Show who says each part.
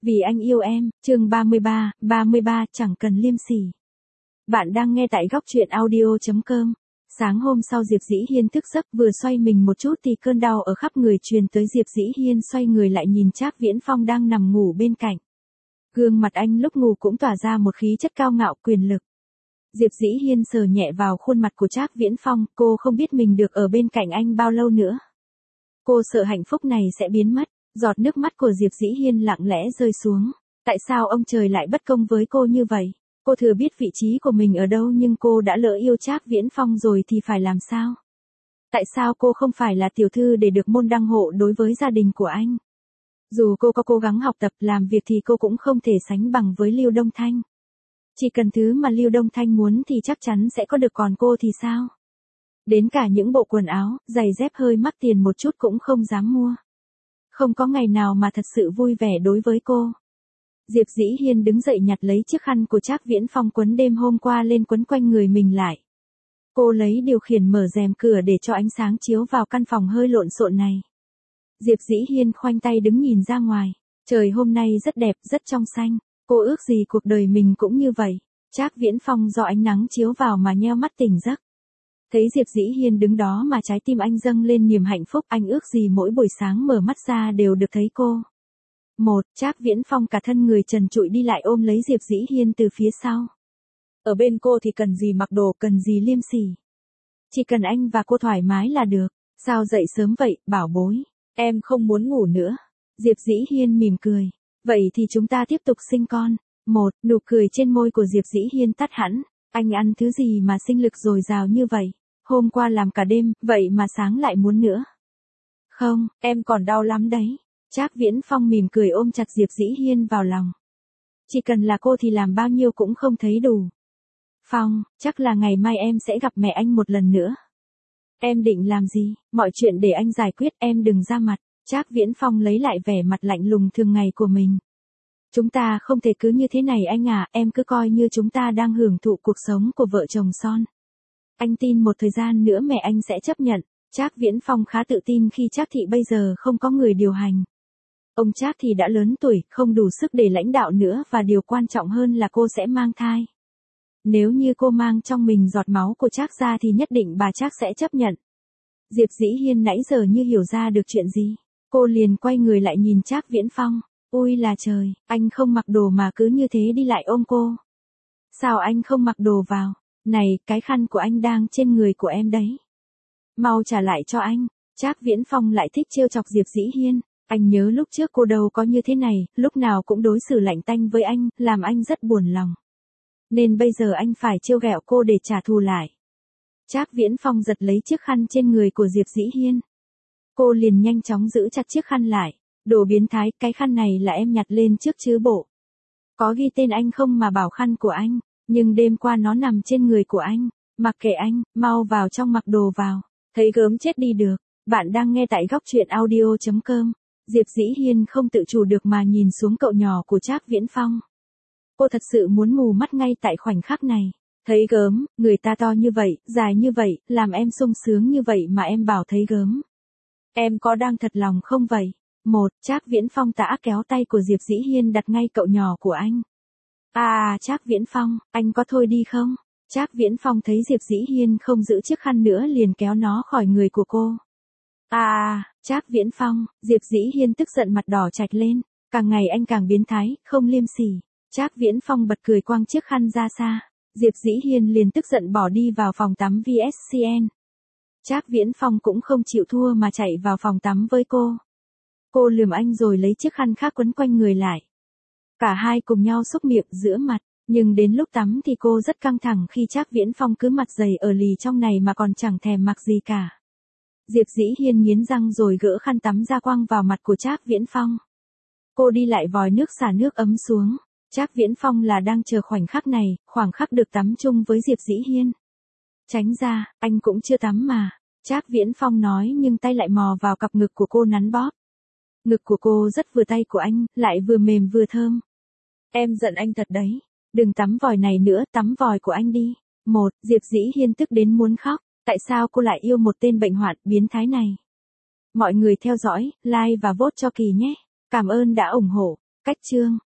Speaker 1: Vì anh yêu em, chương 33, chẳng cần liêm sỉ. Bạn đang nghe tại góc truyện audio.com. Sáng hôm sau Diệp Dĩ Hiên thức giấc vừa xoay mình một chút thì cơn đau ở khắp người truyền tới. Diệp Dĩ Hiên xoay người lại nhìn Trác Viễn Phong đang nằm ngủ bên cạnh. Gương mặt anh lúc ngủ cũng tỏa ra một khí chất cao ngạo quyền lực. Diệp Dĩ Hiên sờ nhẹ vào khuôn mặt của Trác Viễn Phong, cô không biết mình được ở bên cạnh anh bao lâu nữa. Cô sợ hạnh phúc này sẽ biến mất. Giọt nước mắt của Diệp Dĩ Hiên lặng lẽ rơi xuống. Tại sao ông trời lại bất công với cô như vậy? Cô thừa biết vị trí của mình ở đâu nhưng cô đã lỡ yêu Trác Viễn Phong rồi thì phải làm sao? Tại sao cô không phải là tiểu thư để được môn đăng hộ đối với gia đình của anh? Dù cô có cố gắng học tập làm việc thì cô cũng không thể sánh bằng với Lưu Đông Thanh. Chỉ cần thứ mà Lưu Đông Thanh muốn thì chắc chắn sẽ có được, còn cô thì sao? Đến cả những bộ quần áo, giày dép hơi mắc tiền một chút cũng không dám mua. Không có ngày nào mà thật sự vui vẻ đối với cô. Diệp Dĩ Hiên đứng dậy nhặt lấy chiếc khăn của Trác Viễn Phong quấn đêm hôm qua lên quấn quanh người mình lại. Cô lấy điều khiển mở rèm cửa để cho ánh sáng chiếu vào căn phòng hơi lộn xộn này. Diệp Dĩ Hiên khoanh tay đứng nhìn ra ngoài. Trời hôm nay rất đẹp, rất trong xanh. Cô ước gì cuộc đời mình cũng như vậy. Trác Viễn Phong do ánh nắng chiếu vào mà nheo mắt tỉnh giấc. Thấy Diệp Dĩ Hiên đứng đó mà trái tim anh dâng lên niềm hạnh phúc, anh ước gì mỗi buổi sáng mở mắt ra đều được thấy cô. Trác Viễn Phong cả thân người trần trụi đi lại ôm lấy Diệp Dĩ Hiên từ phía sau. Ở bên cô thì cần gì mặc đồ, cần gì liêm sỉ. Chỉ cần anh và cô thoải mái là được. Sao dậy sớm vậy, bảo bối? Em không muốn ngủ nữa. Diệp Dĩ Hiên mỉm cười. Vậy thì chúng ta tiếp tục sinh con. Nụ cười trên môi của Diệp Dĩ Hiên tắt hẳn. Anh ăn thứ gì mà sinh lực dồi dào như vậy? Hôm qua làm cả đêm, vậy mà sáng lại muốn nữa. Không, em còn đau lắm đấy. Trác Viễn Phong mỉm cười ôm chặt Diệp Dĩ Hiên vào lòng. Chỉ cần là cô thì làm bao nhiêu cũng không thấy đủ. Phong, chắc là ngày mai em sẽ gặp mẹ anh một lần nữa. Em định làm gì? Mọi chuyện để anh giải quyết, em đừng ra mặt. Trác Viễn Phong lấy lại vẻ mặt lạnh lùng thường ngày của mình. Chúng ta không thể cứ như thế này anh à, em cứ coi như chúng ta đang hưởng thụ cuộc sống của vợ chồng son. Anh tin một thời gian nữa mẹ anh sẽ chấp nhận. Trác Viễn Phong khá tự tin khi Trác Thị bây giờ không có người điều hành. Ông Trác thì đã lớn tuổi, không đủ sức để lãnh đạo nữa và điều quan trọng hơn là cô sẽ mang thai. Nếu như cô mang trong mình giọt máu của Trác gia thì nhất định bà Trác sẽ chấp nhận. Diệp Dĩ Hiên nãy giờ như hiểu ra được chuyện gì. Cô liền quay người lại nhìn Trác Viễn Phong. Ôi là trời, anh không mặc đồ mà cứ như thế đi lại ôm cô. Sao anh không mặc đồ vào? Này, cái khăn của anh đang trên người của em đấy. Mau trả lại cho anh. Trác Viễn Phong lại thích trêu chọc Diệp Dĩ Hiên. Anh nhớ lúc trước cô đâu có như thế này, lúc nào cũng đối xử lạnh tanh với anh, làm anh rất buồn lòng. Nên bây giờ anh phải trêu ghẹo cô để trả thù lại. Trác Viễn Phong giật lấy chiếc khăn trên người của Diệp Dĩ Hiên. Cô liền nhanh chóng giữ chặt chiếc khăn lại. Đồ biến thái, cái khăn này là em nhặt lên trước chứ bộ. Có ghi tên anh không mà bảo khăn của anh, nhưng đêm qua nó nằm trên người của anh. Mặc kệ anh, mau vào trong mặc đồ vào. Thấy gớm chết đi được. Bạn đang nghe tại góc truyện audio.com. Diệp Dĩ Hiên không tự chủ được mà nhìn xuống cậu nhỏ của Trác Viễn Phong. Cô thật sự muốn mù mắt ngay tại khoảnh khắc này. Thấy gớm, người ta to như vậy, dài như vậy, làm em sung sướng như vậy mà em bảo thấy gớm. Em có đang thật lòng không vậy? Trác Viễn Phong tã kéo tay của Diệp Dĩ Hiên đặt ngay cậu nhỏ của anh. Trác Viễn Phong, anh có thôi đi không? Trác Viễn Phong thấy Diệp Dĩ Hiên không giữ chiếc khăn nữa liền kéo nó khỏi người của cô. Trác Viễn Phong, Diệp Dĩ Hiên tức giận mặt đỏ chạch lên. Càng ngày anh càng biến thái, không liêm sỉ. Trác Viễn Phong bật cười quăng chiếc khăn ra xa. Diệp Dĩ Hiên liền tức giận bỏ đi vào phòng tắm VSCN. Trác Viễn Phong cũng không chịu thua mà chạy vào phòng tắm với cô. Cô lườm anh rồi lấy chiếc khăn khác quấn quanh người lại. Cả hai cùng nhau xúc miệng giữa mặt, nhưng đến lúc tắm thì cô rất căng thẳng khi Trác Viễn Phong cứ mặt dày ở lì trong này mà còn chẳng thèm mặc gì cả. Diệp Dĩ Hiên nghiến răng rồi gỡ khăn tắm ra quăng vào mặt của Trác Viễn Phong. Cô đi lại vòi nước xả nước ấm xuống. Trác Viễn Phong là đang chờ khoảnh khắc này, khoảng khắc được tắm chung với Diệp Dĩ Hiên. Tránh ra, anh cũng chưa tắm mà. Trác Viễn Phong nói nhưng tay lại mò vào cặp ngực của cô nắn bóp. Ngực của cô rất vừa tay của anh, lại vừa mềm vừa thơm. Em giận anh thật đấy. Đừng tắm vòi này nữa, tắm vòi của anh đi. Diệp Dĩ Hiên tức đến muốn khóc. Tại sao cô lại yêu một tên bệnh hoạn biến thái này? Mọi người theo dõi, like và vote cho Kỳ nhé. Cảm ơn đã ủng hộ. Cách chương